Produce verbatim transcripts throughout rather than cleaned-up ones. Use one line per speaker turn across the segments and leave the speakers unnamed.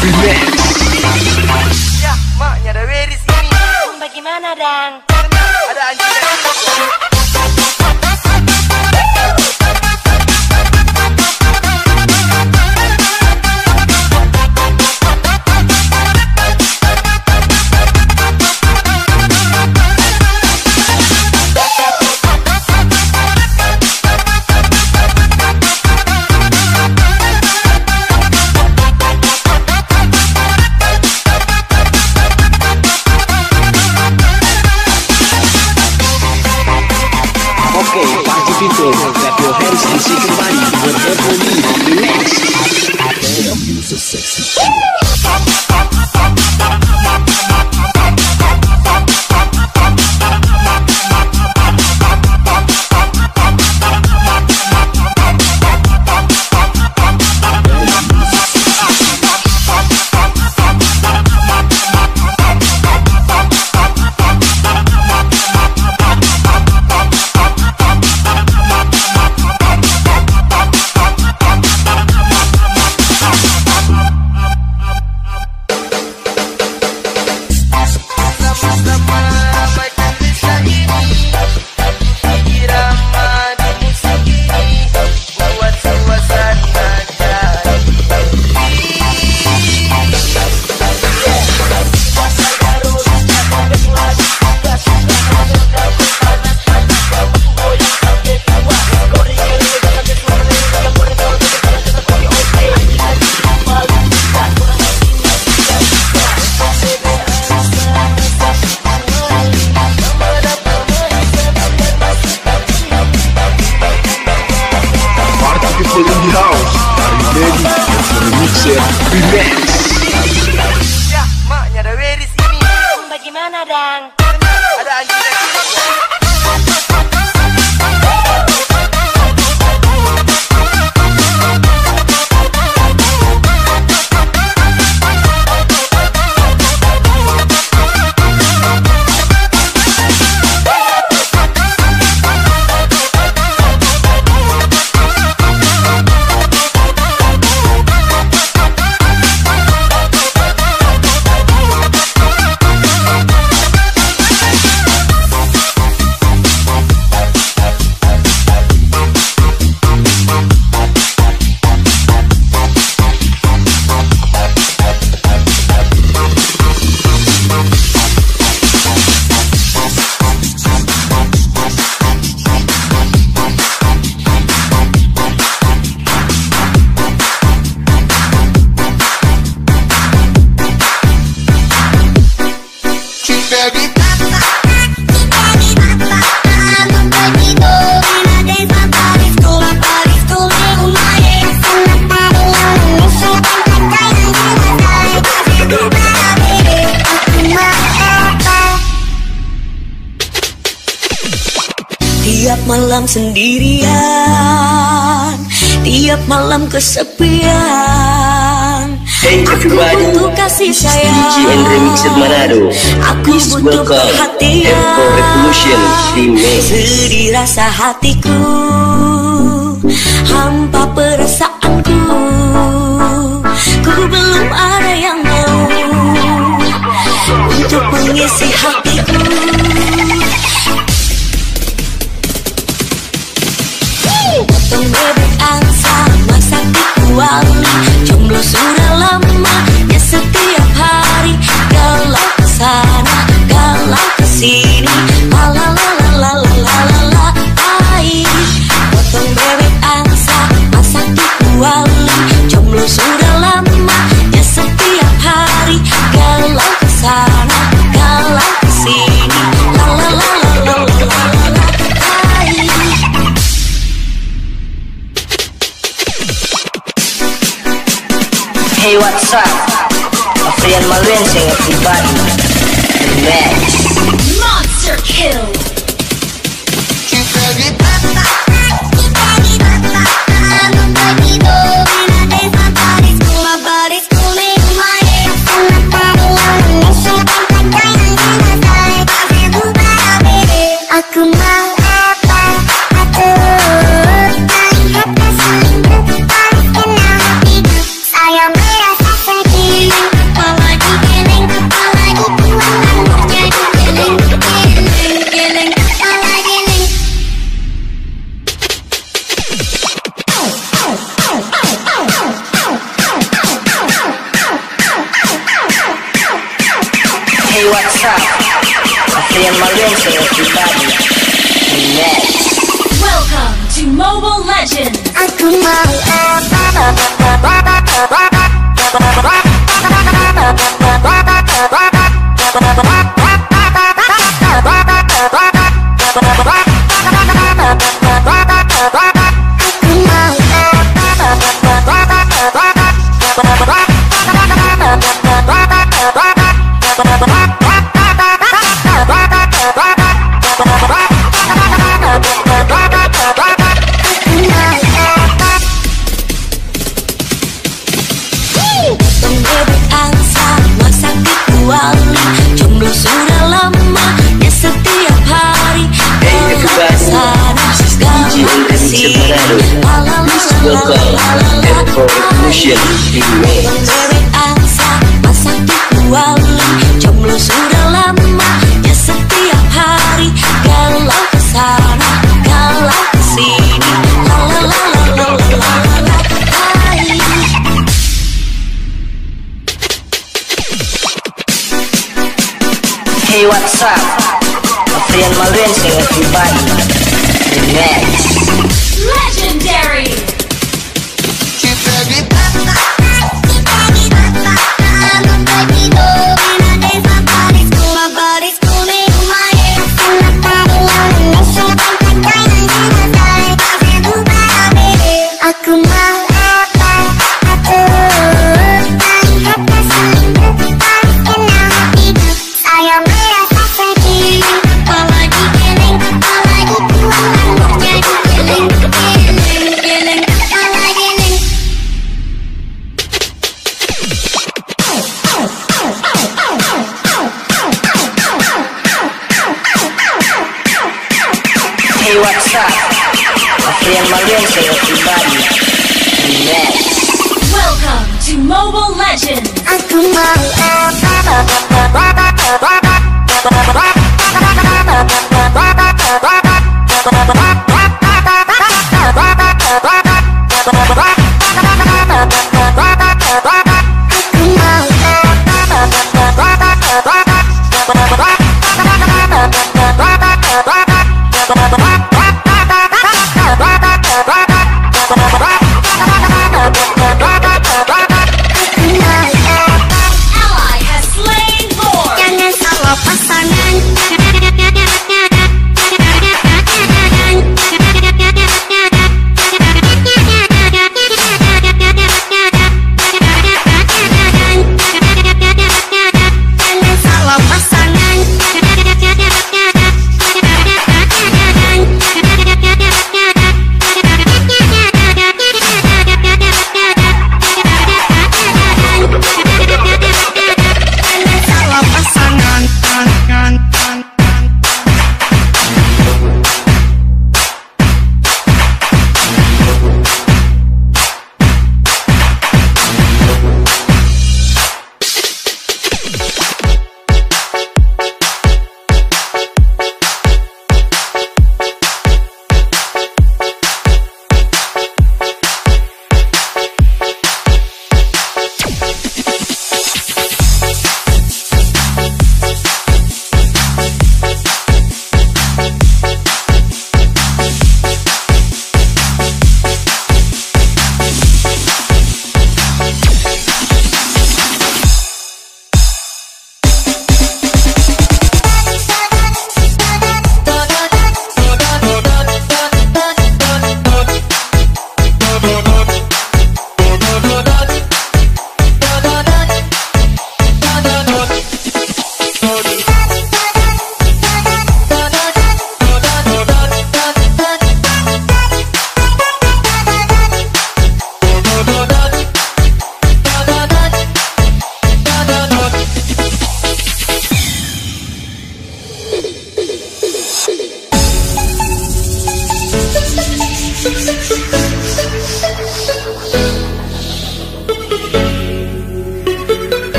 Remix.
Ya, maknya ada Weris ini.
Bagaimana, Dang?
Ada anjing dari
Okay, party people, clap your hands and shake your body. Whatever we remix. Damn, you so sexy. In the house, are you ready for the mixer remix?
Ya, maknya ada Weris ini.
Bagaimana, Dang?
Ada anjing dari
Tiap malam sendirian, tiap malam kesepian.
Hey everybody,
aku butuh kasih sayang.
D J and Remixer Manado.
Aku
Please
butuh
welcome
perhatian.
Tempo Revolution Remix.
Sedih rasa hatiku, hampa perasaanku. Ku belum ada yang mau untuk mengisi hatiku. Potong bebek angsa, masak di kuali. Jomblo sudah lama, ya setiap hari galau kesana, galau kesini. La la la la la la la la la. Ai, potong bebek angsa, masak di kuali. Jomblo sudah lama, ya setiap hari galau kesana, galau kesini. La la la la la la la la. Ai.
Hey, what's up? Afrian Malwensing everybody. Remix.
Monster kill.
Aku mau apa? Aku melihat keselingkuh, balas kenal hatiku. Saya merasa sedih.
Hey, what's up? Afrian Malense, everybody. Next.
Welcome to Mobile Legends.
Aku mau sudah lama ya setiap hari jomblo sudah lama ya setiap hari galau kesana galau kesini
Hey, what's up? Afrian Malense, everybody. Next.
Legendary.
Aku mau
Hey, what's up? Afrian Malense, everybody. Next.
Welcome to Mobile Legends.
Aku mau pasangan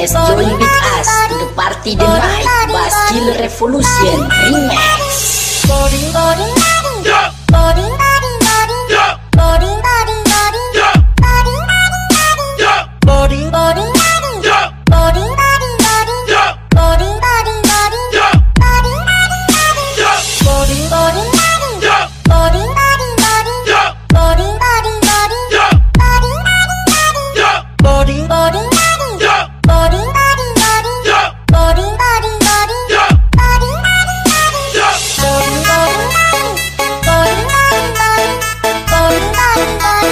let's join with us to the party the night. Bass Killer Revolution Remix.
Body, body, yeah. Body, body, body, yeah. Body, body, body, yeah. Body, body, body, yeah. Body, body, body, yeah. Body, body, body, yeah. Body, body, body, yeah. Body, body, body, yeah. Body, body, body, yeah. Body, body, body, yeah. Body, body, body, yeah. Body, body, body, yeah. Body, body, body, yeah. Body, body, body, yeah. Body, body, body, yeah. Body, body, body, yeah. Body, body, body, body, body, body, body,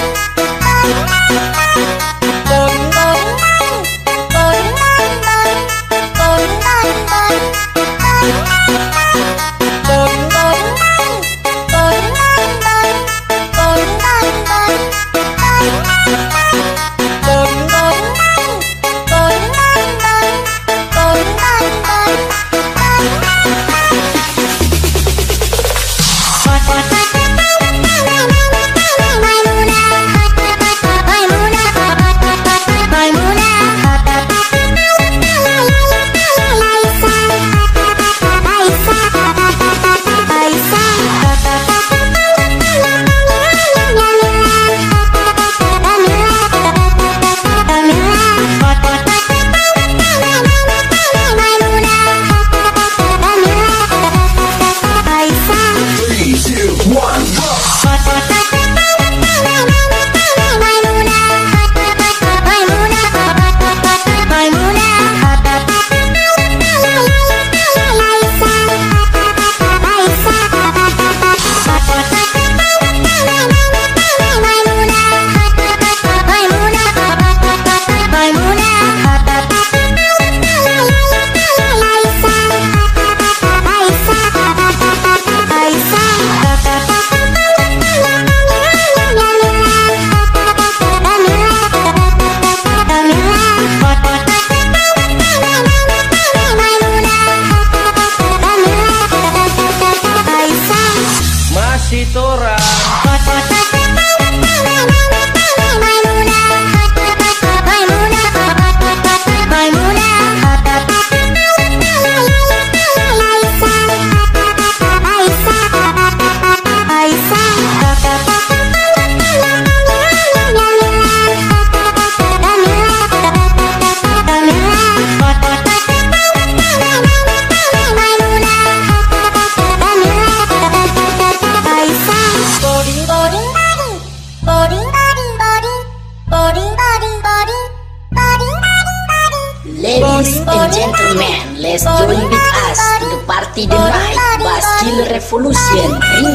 Ladies and gentlemen, let's join with us to the party the night. Bass Killer Revolution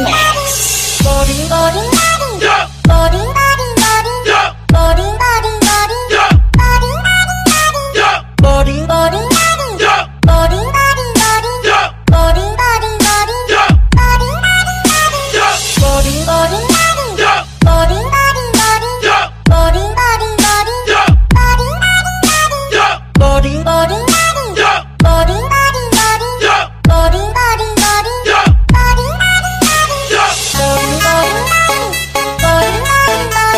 Remix.
Body, body, body, yeah. Body, body, body, yeah. Body, body, body, yeah. Body, body, body, yeah. Body, body, body, yeah. Body, body, body, yeah. Body, body, body, yeah. Body, body, body, yeah. Body, body, body, yeah. Body, body, body, yeah. Body, body, body, yeah. Body, body, body, yeah. Body, body, body, yeah. Body, body, body, yeah. Body, body, body, yeah. Body, body, body, yeah. Body, body, body, body, body, body.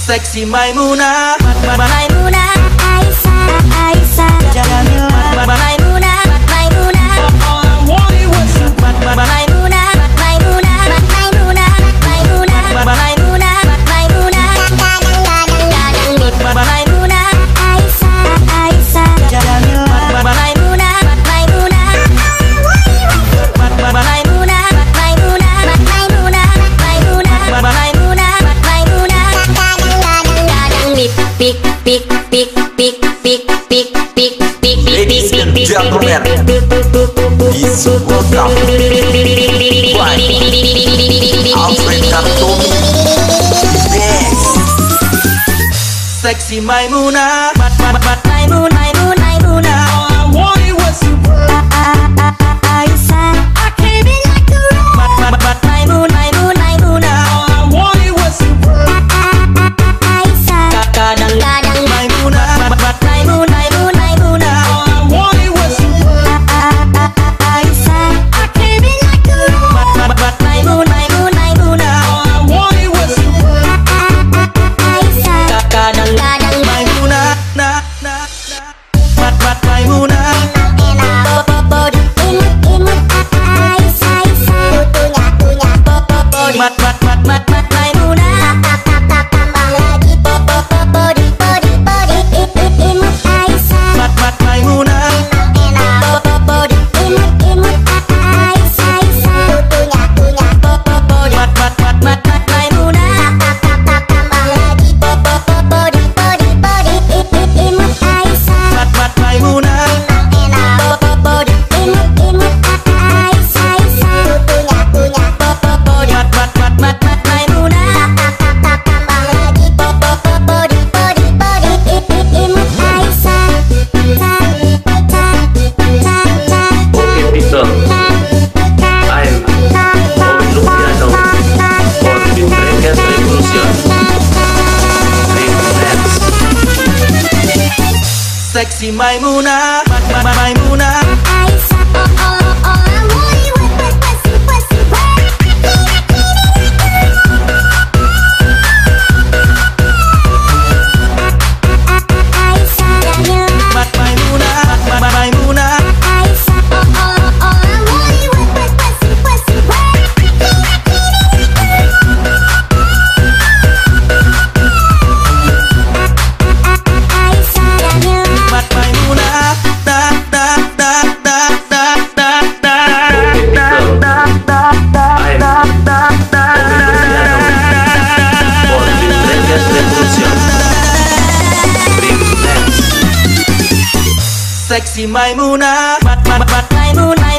Seksi Maimunah,
Maimunah, Aisyah, Aisyah, Jamila, Maimunah, Maimunah,
all I wanted was you.
Maimunah, Maimunah, Maimunah, Maimunah, Maimunah, Maimunah, Maimunah, Aisyah, Aisyah, Jamila, Maimunah, Maimunah, Maimunah, Maimunah, Maimunah, Maimunah, Maimunah, Pik, pik, pik, pik, pik, pik, pik, pik,
Ladies and gentlemen, please welcome by Alfred Kartomi.
Seksi Maimunah,
Maimunah, Maimunah,
all I wanted was you.
Aisyah, I came in like a rock. Maimunah, Maimunah,
All I wanted was you.
Aisyah, kadang-kadang
Maimunah,
Maimunah, Maimunah,
all I wanted was you.
Aisyah, I came in like a rock. Maimunah, Maimunah,
All I wanted was you.
Aisyah, kadang-kadang
Maimunah, nah, nah, nah. Maimunah,
body imut imut Aisyah, Aisyah, butuhnya punya body mat mat mat mat mat Maimunah, tambah lagi body body body imut Aisyah,
Maimunah,
body imut imut Aisyah, Aisyah, butuhnya punya body mat mat mat mat mat Maimunah, tambah lagi body body body imut Aisyah,
Maimunah,
body imut imut Aisyah, Aisyah, butuhnya punya body mat mat mat mat mat Maimunah, tambah lagi body body body imut Aisyah.
Okay, people, I'm Owen Luciano for the Breakers Revolution. Remix.
Seksi Maimunah, Maimunah,
Aisyah, oh oh oh, I want you with pussy pussy Aisyah, Jamila,
Maimunah, Maimunah,
Aisyah, oh oh oh, I want you with pussy pussy Aisyah, Jamila,
Maimunah, nah, nah, nah, nah, nah, nah, nah.
Okay, people, I'm Owen Luciano for the Breakers Revolution. Remix.
Seksi Maimunah,
Maimunah,